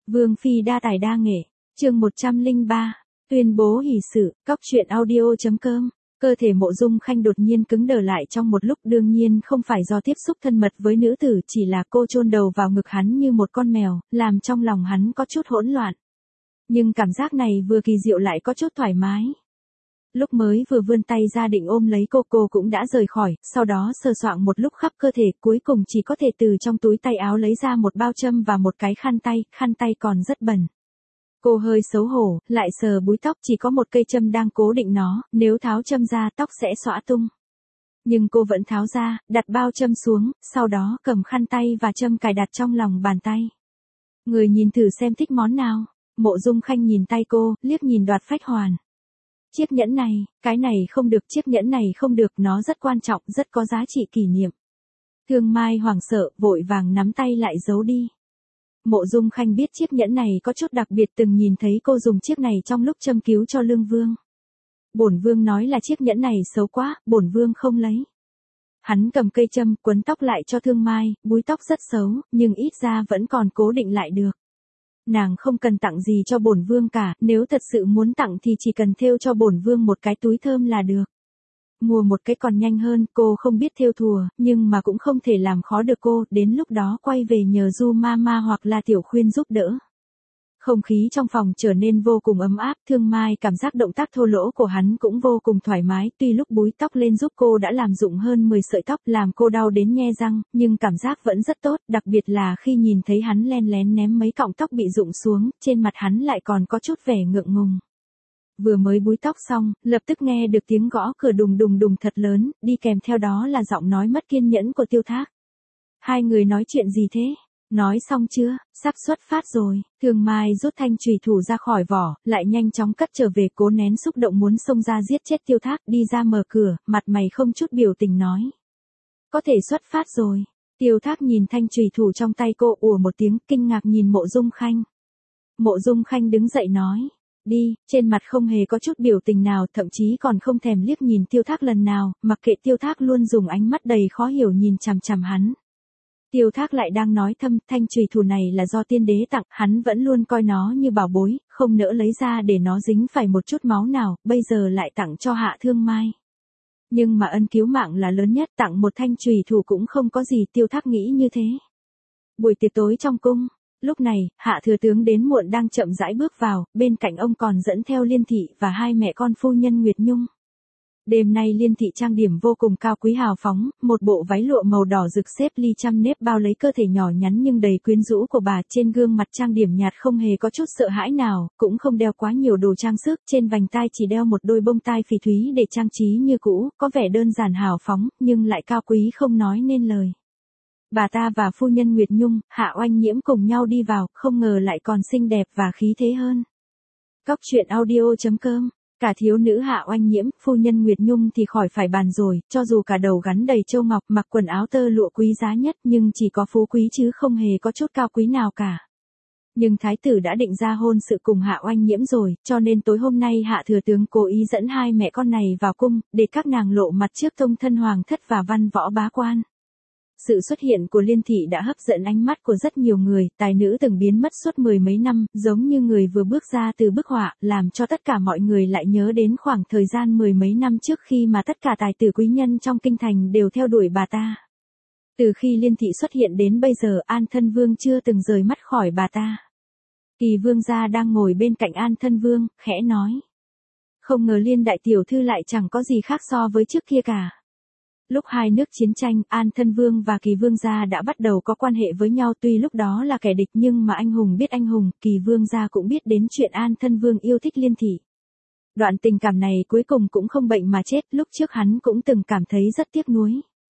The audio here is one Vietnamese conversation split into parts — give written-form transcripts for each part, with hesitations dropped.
Vương phi đa tài đa nghệ, chương 103, tuyên bố hỷ sự, cóc truyện audio.com. Cơ thể Mộ Dung Khanh đột nhiên cứng đờ lại trong một lúc, đương nhiên không phải do tiếp xúc thân mật với nữ tử, chỉ là cô chôn đầu vào ngực hắn như một con mèo, làm trong lòng hắn có chút hỗn loạn. Nhưng cảm giác này vừa kỳ diệu lại có chút thoải mái. Lúc mới vừa vươn tay ra định ôm lấy cô cũng đã rời khỏi, sau đó sờ soạng một lúc khắp cơ thể, cuối cùng chỉ có thể từ trong túi tay áo lấy ra một bao châm và một cái khăn tay còn rất bẩn. Cô hơi xấu hổ, lại sờ búi tóc, chỉ có một cây châm đang cố định nó, nếu tháo châm ra tóc sẽ xõa tung. Nhưng cô vẫn tháo ra, đặt bao châm xuống, sau đó cầm khăn tay và châm cài đặt trong lòng bàn tay. Người nhìn thử xem thích món nào. Mộ Dung Khanh nhìn tay cô, liếc nhìn Đoạt Phách Hoàn. Chiếc nhẫn này, cái này không được, chiếc nhẫn này không được, nó rất quan trọng, rất có giá trị kỷ niệm. Thương Mai hoảng sợ, vội vàng nắm tay lại giấu đi. Mộ Dung Khanh biết chiếc nhẫn này có chút đặc biệt, từng nhìn thấy cô dùng chiếc này trong lúc châm cứu cho Lương Vương. Bổn Vương nói là chiếc nhẫn này xấu quá, bổn Vương không lấy. Hắn cầm cây châm, quấn tóc lại cho Thương Mai, búi tóc rất xấu, nhưng ít ra vẫn còn cố định lại được. Nàng không cần tặng gì cho bổn Vương cả, nếu thật sự muốn tặng thì chỉ cần thêu cho bổn Vương một cái túi thơm là được. Mua một cái còn nhanh hơn, cô không biết thêu thùa, nhưng mà cũng không thể làm khó được cô, đến lúc đó quay về nhờ Du Mama hoặc là Tiểu Khuyên giúp đỡ. Không khí trong phòng trở nên vô cùng ấm áp, Thương Mai cảm giác động tác thô lỗ của hắn cũng vô cùng thoải mái, tuy lúc búi tóc lên giúp cô đã làm rụng hơn 10 sợi tóc làm cô đau đến nhe răng, nhưng cảm giác vẫn rất tốt, đặc biệt là khi nhìn thấy hắn len lén ném mấy cọng tóc bị rụng xuống, trên mặt hắn lại còn có chút vẻ ngượng ngùng. Vừa mới búi tóc xong, lập tức nghe được tiếng gõ cửa đùng đùng thật lớn, đi kèm theo đó là giọng nói mất kiên nhẫn của Tiêu Thác. Hai người nói chuyện gì thế? Nói xong chưa? Sắp xuất phát rồi. Thương Mai rút thanh chùy thủ ra khỏi vỏ, lại nhanh chóng cất trở về, cố nén xúc động muốn xông ra giết chết Tiêu Thác, đi ra mở cửa, mặt mày không chút biểu tình nói. Có thể xuất phát rồi. Tiêu Thác nhìn thanh chùy thủ trong tay cô, ủa một tiếng, kinh ngạc nhìn Mộ Dung Khanh. Mộ Dung Khanh đứng dậy nói. Đi, trên mặt không hề có chút biểu tình nào, thậm chí còn không thèm liếc nhìn Tiêu Thác lần nào, mặc kệ Tiêu Thác luôn dùng ánh mắt đầy khó hiểu nhìn chằm chằm hắn. Tiêu Thác lại đang nói thầm, thanh chùy thủ này là do tiên đế tặng, hắn vẫn luôn coi nó như bảo bối, không nỡ lấy ra để nó dính phải một chút máu nào, bây giờ lại tặng cho Hạ Thương Mai. Nhưng mà ân cứu mạng là lớn nhất, tặng một thanh chùy thủ cũng không có gì, Tiêu Thác nghĩ như thế. Buổi tiệc tối trong cung. Lúc này, Hạ thừa tướng đến muộn đang chậm rãi bước vào, bên cạnh ông còn dẫn theo Liên thị và hai mẹ con phu nhân Nguyệt Nhung. Đêm nay Liên thị trang điểm vô cùng cao quý hào phóng, một bộ váy lụa màu đỏ rực xếp ly trăm nếp bao lấy cơ thể nhỏ nhắn nhưng đầy quyến rũ của bà, trên gương mặt trang điểm nhạt không hề có chút sợ hãi nào, cũng không đeo quá nhiều đồ trang sức, trên vành tai chỉ đeo một đôi bông tai phỉ thúy để trang trí như cũ, có vẻ đơn giản hào phóng, nhưng lại cao quý không nói nên lời. Bà ta và phu nhân Nguyệt Nhung, Hạ Oanh Nhiễm cùng nhau đi vào, không ngờ lại còn xinh đẹp và khí thế hơn. Cóc truyện audio.com. Cả thiếu nữ Hạ Oanh Nhiễm, phu nhân Nguyệt Nhung thì khỏi phải bàn rồi, cho dù cả đầu gắn đầy châu ngọc, mặc quần áo tơ lụa quý giá nhất, nhưng chỉ có phú quý chứ không hề có chút cao quý nào cả. Nhưng thái tử đã định ra hôn sự cùng Hạ Oanh Nhiễm rồi, cho nên tối hôm nay Hạ thừa tướng cố ý dẫn hai mẹ con này vào cung, để các nàng lộ mặt trước thông thân hoàng thất và văn võ bá quan. Sự xuất hiện của Liên thị đã hấp dẫn ánh mắt của rất nhiều người, tài nữ từng biến mất suốt mười mấy năm, giống như người vừa bước ra từ bức họa, làm cho tất cả mọi người lại nhớ đến khoảng thời gian mười mấy năm trước khi mà tất cả tài tử quý nhân trong kinh thành đều theo đuổi bà ta. Từ khi Liên thị xuất hiện đến bây giờ, An Thân Vương chưa từng rời mắt khỏi bà ta. Kỳ vương gia đang ngồi bên cạnh An Thân Vương, khẽ nói. Không ngờ Liên đại tiểu thư lại chẳng có gì khác so với trước kia cả. Lúc hai nước chiến tranh, An Thân Vương và Kỳ Vương gia đã bắt đầu có quan hệ với nhau, tuy lúc đó là kẻ địch nhưng mà anh hùng biết anh hùng, Kỳ Vương gia cũng biết đến chuyện An Thân Vương yêu thích Liên thị. Đoạn tình cảm này cuối cùng cũng không bệnh mà chết, lúc trước hắn cũng từng cảm thấy rất tiếc nuối.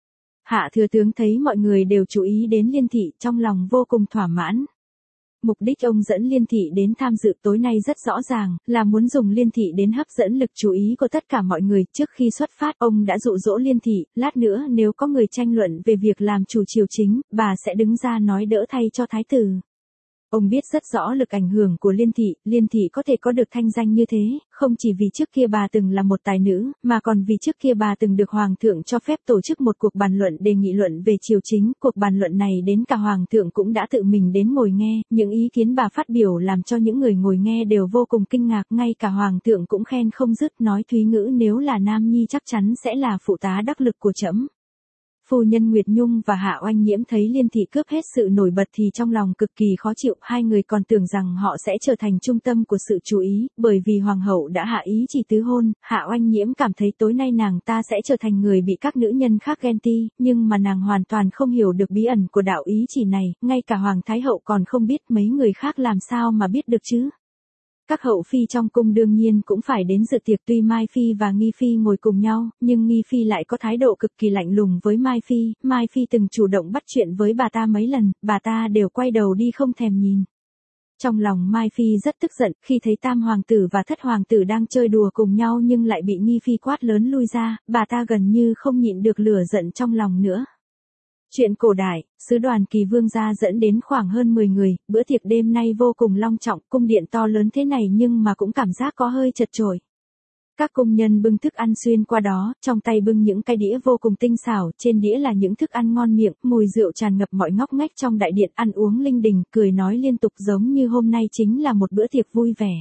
Hạ thừa tướng thấy mọi người đều chú ý đến Liên thị, trong lòng vô cùng thỏa mãn. Mục đích ông dẫn Liên thị đến tham dự tối nay rất rõ ràng, là muốn dùng Liên thị đến hấp dẫn lực chú ý của tất cả mọi người. Trước khi xuất phát, ông đã dụ dỗ Liên thị, lát nữa nếu có người tranh luận về việc làm chủ triều chính, bà sẽ đứng ra nói đỡ thay cho thái tử. Ông biết rất rõ lực ảnh hưởng của Liên Thị có thể có được thanh danh như thế, không chỉ vì trước kia bà từng là một tài nữ, mà còn vì trước kia bà từng được Hoàng thượng cho phép tổ chức một cuộc bàn luận đề nghị luận về triều chính. Cuộc bàn luận này đến cả Hoàng thượng cũng đã tự mình đến ngồi nghe, những ý kiến bà phát biểu làm cho những người ngồi nghe đều vô cùng kinh ngạc, ngay cả Hoàng thượng cũng khen không dứt, nói Thúy Ngữ nếu là nam nhi chắc chắn sẽ là phụ tá đắc lực của trẫm. Phu nhân Nguyệt Nhung và Hạ Oanh Nhiễm thấy Liên Thị cướp hết sự nổi bật thì trong lòng cực kỳ khó chịu, hai người còn tưởng rằng họ sẽ trở thành trung tâm của sự chú ý, bởi vì Hoàng hậu đã hạ ý chỉ tứ hôn. Hạ Oanh Nhiễm cảm thấy tối nay nàng ta sẽ trở thành người bị các nữ nhân khác ghen ti, nhưng mà nàng hoàn toàn không hiểu được bí ẩn của đạo ý chỉ này, ngay cả Hoàng Thái hậu còn không biết, mấy người khác làm sao mà biết được chứ. Các hậu phi trong cung đương nhiên cũng phải đến dự tiệc, tuy Mai Phi và Nghi Phi ngồi cùng nhau, nhưng Nghi Phi lại có thái độ cực kỳ lạnh lùng với Mai Phi. Mai Phi từng chủ động bắt chuyện với bà ta mấy lần, bà ta đều quay đầu đi không thèm nhìn. Trong lòng Mai Phi rất tức giận khi thấy tam hoàng tử và thất hoàng tử đang chơi đùa cùng nhau nhưng lại bị Nghi Phi quát lớn lui ra, bà ta gần như không nhịn được lửa giận trong lòng nữa. Chuyện cổ đại, sứ đoàn Kỳ Vương gia dẫn đến khoảng hơn 10 người, bữa tiệc đêm nay vô cùng long trọng, cung điện to lớn thế này nhưng mà cũng cảm giác có hơi chật chội. Các cung nhân bưng thức ăn xuyên qua đó, trong tay bưng những cái đĩa vô cùng tinh xảo, trên đĩa là những thức ăn ngon miệng, mùi rượu tràn ngập mọi ngóc ngách trong đại điện, ăn uống linh đình, cười nói liên tục giống như hôm nay chính là một bữa tiệc vui vẻ.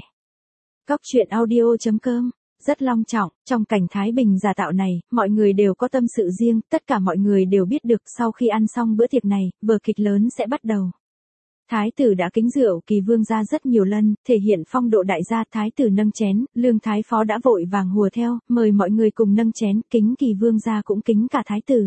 Cóc truyện audio.com rất long trọng, trong cảnh thái bình giả tạo này, mọi người đều có tâm sự riêng, tất cả mọi người đều biết được sau khi ăn xong bữa tiệc này, vở kịch lớn sẽ bắt đầu. Thái tử đã kính rượu Kỳ Vương gia rất nhiều lần, thể hiện phong độ đại gia, thái tử nâng chén, Lương Thái Phó đã vội vàng hùa theo, mời mọi người cùng nâng chén, kính Kỳ Vương gia cũng kính cả thái tử.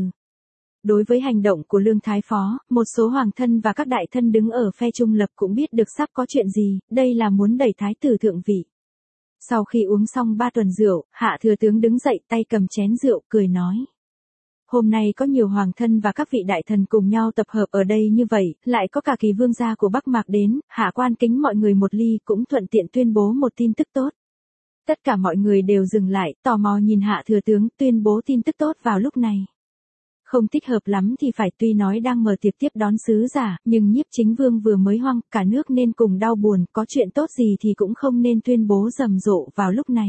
Đối với hành động của Lương Thái Phó, một số hoàng thân và các đại thân đứng ở phe trung lập cũng biết được sắp có chuyện gì, đây là muốn đẩy thái tử thượng vị. Sau khi uống xong 3 tuần rượu, Hạ thừa tướng đứng dậy tay cầm chén rượu, cười nói. Hôm nay có nhiều hoàng thân và các vị đại thần cùng nhau tập hợp ở đây như vậy, lại có cả Kỳ Vương gia của Bắc Mạc đến, Hạ quan kính mọi người một ly cũng thuận tiện tuyên bố một tin tức tốt. Tất cả mọi người đều dừng lại, tò mò nhìn Hạ thừa tướng tuyên bố tin tức tốt vào lúc này. Không thích hợp lắm thì phải, tuy nói đang mở tiệc tiếp đón sứ giả, nhưng Nhiếp Chính Vương vừa mới hoang, cả nước nên cùng đau buồn, có chuyện tốt gì thì cũng không nên tuyên bố rầm rộ vào lúc này.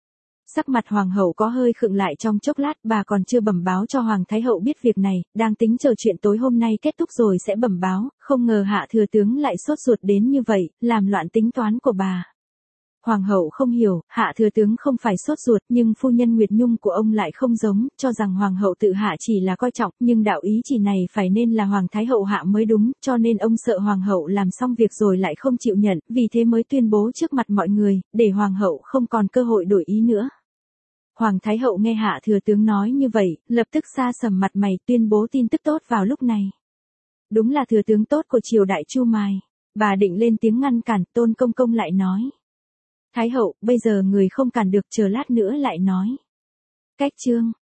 Sắc mặt hoàng hậu có hơi khựng lại trong chốc lát, bà còn chưa bẩm báo cho Hoàng Thái hậu biết việc này, đang tính chờ chuyện tối hôm nay kết thúc rồi sẽ bẩm báo, không ngờ Hạ thừa tướng lại sốt ruột đến như vậy, làm loạn tính toán của bà. Hoàng hậu không hiểu, Hạ thừa tướng không phải sốt ruột, nhưng phu nhân Nguyệt Nhung của ông lại không giống, cho rằng hoàng hậu tự hạ chỉ là coi trọng, nhưng đạo ý chỉ này phải nên là Hoàng Thái hậu hạ mới đúng, cho nên ông sợ hoàng hậu làm xong việc rồi lại không chịu nhận, vì thế mới tuyên bố trước mặt mọi người, để hoàng hậu không còn cơ hội đổi ý nữa. Hoàng Thái hậu nghe Hạ thừa tướng nói như vậy, lập tức sa sầm mặt mày, tuyên bố tin tức tốt vào lúc này. Đúng là thừa tướng tốt của triều đại Chu Mài. Bà định lên tiếng ngăn cản, Tôn Công Công lại nói. Thái hậu, bây giờ người không cản được, chờ lát nữa lại nói. Cách chương.